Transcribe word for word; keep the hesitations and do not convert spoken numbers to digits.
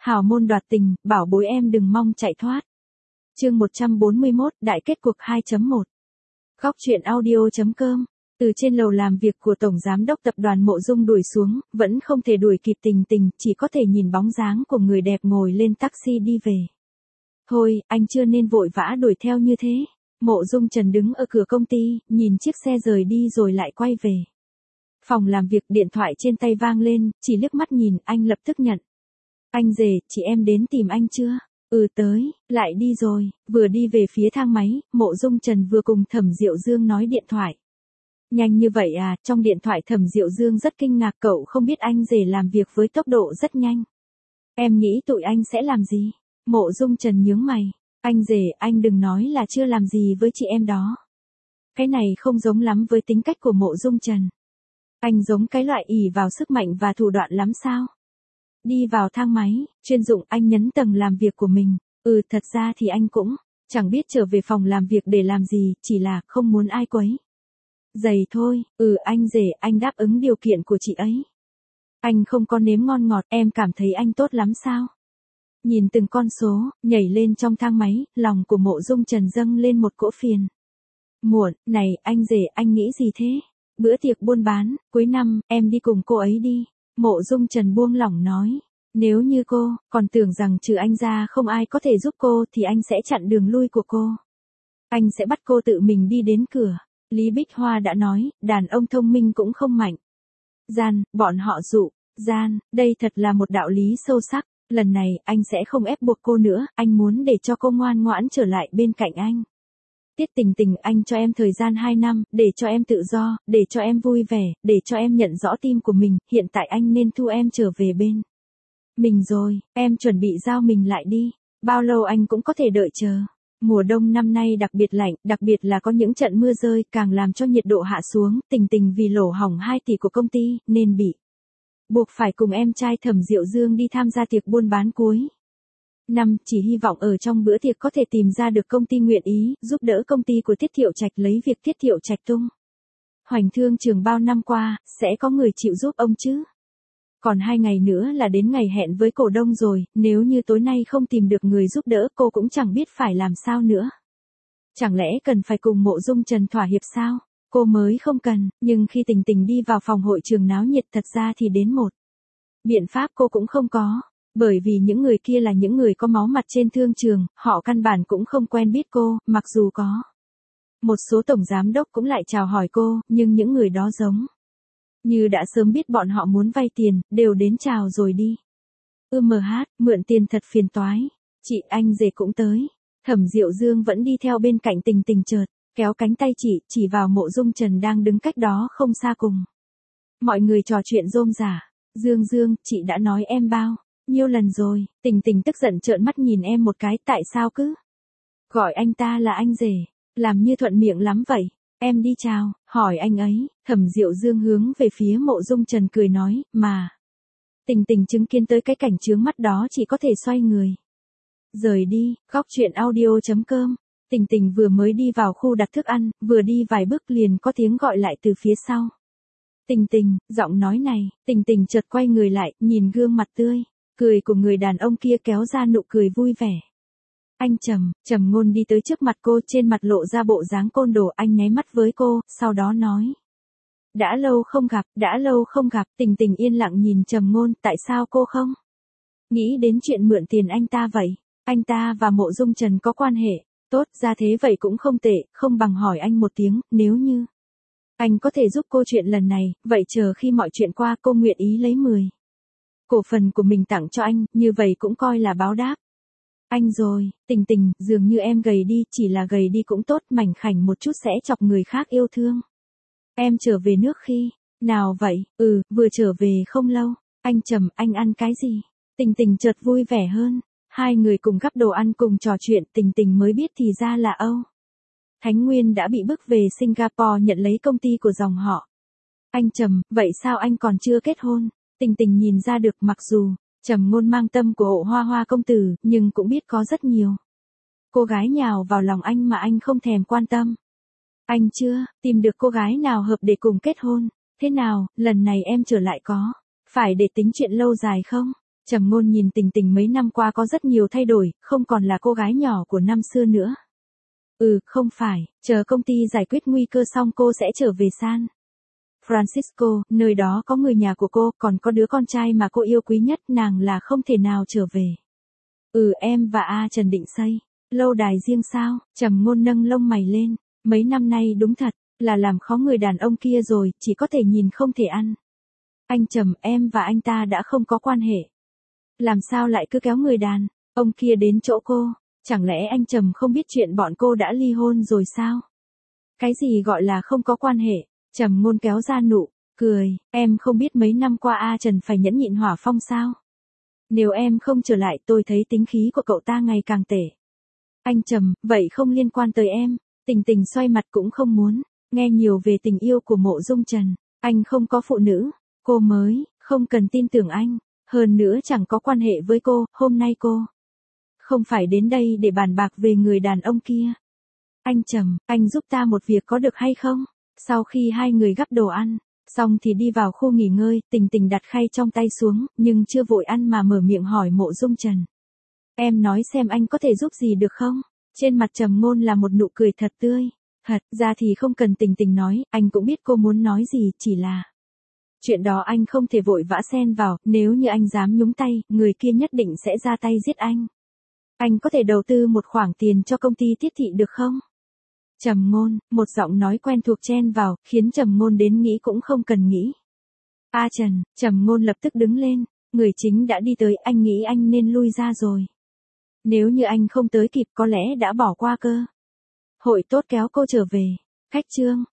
Hào môn đoạt tình, bảo bối em đừng mong chạy thoát. Chương một trăm bốn mươi mốt, đại kết cuộc hai chấm một. Góc truyện audio chấm com. Từ trên lầu làm việc của Tổng Giám đốc Tập đoàn Mộ Dung đuổi xuống, vẫn không thể đuổi kịp Tình Tình, chỉ có thể nhìn bóng dáng của người đẹp ngồi lên taxi đi về. Thôi, anh chưa nên vội vã đuổi theo như thế. Mộ Dung Trần đứng ở cửa công ty, nhìn chiếc xe rời đi rồi lại quay về. Phòng làm việc, điện thoại trên tay vang lên, chỉ liếc mắt nhìn, anh lập tức nhận. Anh rể, chị em đến tìm anh chưa? Ừ tới, lại đi rồi. Vừa đi về phía thang máy, Mộ Dung Trần vừa cùng Thẩm Diệu Dương nói điện thoại. Nhanh như vậy à? Trong điện thoại Thẩm Diệu Dương rất kinh ngạc, cậu không biết anh rể làm việc với tốc độ rất nhanh. Em nghĩ tụi anh sẽ làm gì? Mộ Dung Trần nhướng mày. Anh rể, anh đừng nói là chưa làm gì với chị em đó. Cái này không giống lắm với tính cách của Mộ Dung Trần. Anh giống cái loại ỷ vào sức mạnh và thủ đoạn lắm sao? Đi vào thang máy, chuyên dụng, anh nhấn tầng làm việc của mình. Ừ, thật ra thì anh cũng chẳng biết trở về phòng làm việc để làm gì, chỉ là không muốn ai quấy rầy thôi. Ừ, anh rể, anh đáp ứng điều kiện của chị ấy. Anh không có nếm ngon ngọt, em cảm thấy anh tốt lắm sao? Nhìn từng con số nhảy lên trong thang máy, lòng của Mộ Dung Trần dâng lên một cỗ phiền muộn. Này, anh rể, anh nghĩ gì thế? Bữa tiệc buôn bán, cuối năm, em đi cùng cô ấy đi. Mộ Dung Trần buông lỏng nói. Nếu như cô còn tưởng rằng trừ anh ra không ai có thể giúp cô thì anh sẽ chặn đường lui của cô. Anh sẽ bắt cô tự mình đi đến cửa. Lý Bích Hoa đã nói, đàn ông thông minh cũng không mạnh gian, bọn họ dụ gian, đây thật là một đạo lý sâu sắc. Lần này, anh sẽ không ép buộc cô nữa, anh muốn để cho cô ngoan ngoãn trở lại bên cạnh anh. Tiết Tình Tình, anh cho em thời gian hai năm, để cho em tự do, để cho em vui vẻ, để cho em nhận rõ tim của mình, hiện tại anh nên thu em trở về bên mình rồi, em chuẩn bị giao mình lại đi, bao lâu anh cũng có thể đợi chờ. Mùa đông năm nay đặc biệt lạnh, đặc biệt là có những trận mưa rơi, càng làm cho nhiệt độ hạ xuống. Tình Tình vì lỗ hổng hai tỷ của công ty, nên bị buộc phải cùng em trai Thẩm Diệu Dương đi tham gia tiệc buôn bán cuối năm, chỉ hy vọng ở trong bữa tiệc có thể tìm ra được công ty nguyện ý giúp đỡ công ty của Tiết Thiệu Trạch lấy việc Tiết Thiệu Trạch tung hoành thương trường bao năm qua, sẽ có người chịu giúp ông chứ. Còn hai ngày nữa là đến ngày hẹn với cổ đông rồi, nếu như tối nay không tìm được người giúp đỡ, cô cũng chẳng biết phải làm sao nữa. Chẳng lẽ cần phải cùng Mộ Dung Trần thỏa hiệp sao? Cô mới không cần, nhưng khi Tình Tình đi vào phòng hội trường náo nhiệt, thật ra thì đến một biện pháp cô cũng không có. Bởi vì những người kia là những người có máu mặt trên thương trường, họ căn bản cũng không quen biết cô, mặc dù có một số tổng giám đốc cũng lại chào hỏi cô, nhưng những người đó giống như đã sớm biết bọn họ muốn vay tiền, đều đến chào rồi đi. Ư mờ hát, mượn tiền thật phiền toái. Chị, anh rể cũng tới. Thẩm Diệu Dương vẫn đi theo bên cạnh Tình Tình, chợt kéo cánh tay chị, chỉ vào Mộ Dung Trần đang đứng cách đó không xa cùng mọi người trò chuyện rôm rả. Dương Dương, chị đã nói em bao nhiêu lần rồi? Tình Tình tức giận trợn mắt nhìn em một cái, tại sao cứ gọi anh ta là anh rể, làm như thuận miệng lắm vậy. Em đi chào, hỏi anh ấy. Thẩm Diệu Dương hướng về phía Mộ Dung Trần cười nói, mà Tình Tình chứng kiến tới cái cảnh chướng mắt đó chỉ có thể xoay người rời đi. Góc truyện audio chấm com. Tình Tình vừa mới đi vào khu đặt thức ăn, vừa đi vài bước liền có tiếng gọi lại từ phía sau. Tình Tình, giọng nói này. Tình Tình chợt quay người lại, nhìn gương mặt tươi cười của người đàn ông kia kéo ra nụ cười vui vẻ. Anh Trầm, Trầm Ngôn đi tới trước mặt cô, trên mặt lộ ra bộ dáng côn đồ. Anh nháy mắt với cô, sau đó nói. Đã lâu không gặp, đã lâu không gặp. Tình Tình yên lặng nhìn Trầm Ngôn, tại sao cô không nghĩ đến chuyện mượn tiền anh ta vậy? Anh ta và Mộ Dung Trần có quan hệ tốt, ra thế vậy cũng không tệ, không bằng hỏi anh một tiếng, nếu như anh có thể giúp cô chuyện lần này, vậy chờ khi mọi chuyện qua cô nguyện ý lấy mười cổ phần của mình tặng cho anh, như vậy cũng coi là báo đáp anh rồi. Tình Tình, dường như em gầy đi, chỉ là gầy đi cũng tốt, mảnh khảnh một chút sẽ chọc người khác yêu thương. Em trở về nước khi nào vậy? Ừ, vừa trở về không lâu. Anh Trầm, anh ăn cái gì? Tình Tình chợt vui vẻ hơn. Hai người cùng gắp đồ ăn cùng trò chuyện, Tình Tình mới biết thì ra là Âu Thánh Nguyên đã bị bức về Singapore nhận lấy công ty của dòng họ. Anh Trầm, vậy sao anh còn chưa kết hôn? Tình Tình nhìn ra được, mặc dù Trầm Ngôn mang tâm của Hộ Hoa Hoa công tử, nhưng cũng biết có rất nhiều cô gái nhào vào lòng anh mà anh không thèm quan tâm. Anh chưa tìm được cô gái nào hợp để cùng kết hôn. Thế nào, lần này em trở lại có phải để tính chuyện lâu dài không? Trầm Ngôn nhìn Tình Tình mấy năm qua có rất nhiều thay đổi, không còn là cô gái nhỏ của năm xưa nữa. Ừ, không phải, chờ công ty giải quyết nguy cơ xong cô sẽ trở về San Francisco, nơi đó có người nhà của cô, còn có đứa con trai mà cô yêu quý nhất, nàng là không thể nào trở về. Ừ, em và A Trần định xây lâu đài riêng sao? Trầm Ngôn nâng lông mày lên, mấy năm nay đúng thật là làm khó người đàn ông kia rồi, chỉ có thể nhìn không thể ăn. Anh Trầm, em và anh ta đã không có quan hệ. Làm sao lại cứ kéo người đàn ông kia đến chỗ cô? Chẳng lẽ anh Trầm không biết chuyện bọn cô đã ly hôn rồi sao? Cái gì gọi là không có quan hệ? Trầm Ngôn kéo ra nụ cười, em không biết mấy năm qua A Trần phải nhẫn nhịn hỏa phong sao? Nếu em không trở lại tôi thấy tính khí của cậu ta ngày càng tệ. Anh Trầm, vậy không liên quan tới em. Tình Tình xoay mặt cũng không muốn nghe nhiều về tình yêu của Mộ Dung Trần. Anh không có phụ nữ, cô mới không cần tin tưởng anh. Hơn nữa chẳng có quan hệ với cô, hôm nay cô không phải đến đây để bàn bạc về người đàn ông kia. Anh Trầm, anh giúp ta một việc có được hay không? Sau khi hai người gắp đồ ăn xong thì đi vào khu nghỉ ngơi, Tình Tình đặt khay trong tay xuống, nhưng chưa vội ăn mà mở miệng hỏi Mộ Dung Trần. Em nói xem anh có thể giúp gì được không? Trên mặt Trầm Ngôn là một nụ cười thật tươi. Thật ra thì không cần Tình Tình nói, anh cũng biết cô muốn nói gì, chỉ là chuyện đó anh không thể vội vã xen vào, nếu như anh dám nhúng tay, người kia nhất định sẽ ra tay giết anh. Anh có thể đầu tư một khoản tiền cho công ty Tiết Thị được không? Trầm Ngôn, một giọng nói quen thuộc chen vào, khiến Trầm Ngôn đến nghĩ cũng không cần nghĩ. A Trần, Trầm Ngôn lập tức đứng lên, người chính đã đi tới, anh nghĩ anh nên lui ra rồi. Nếu như anh không tới kịp có lẽ đã bỏ qua cơ hội tốt kéo cô trở về. Khách trương,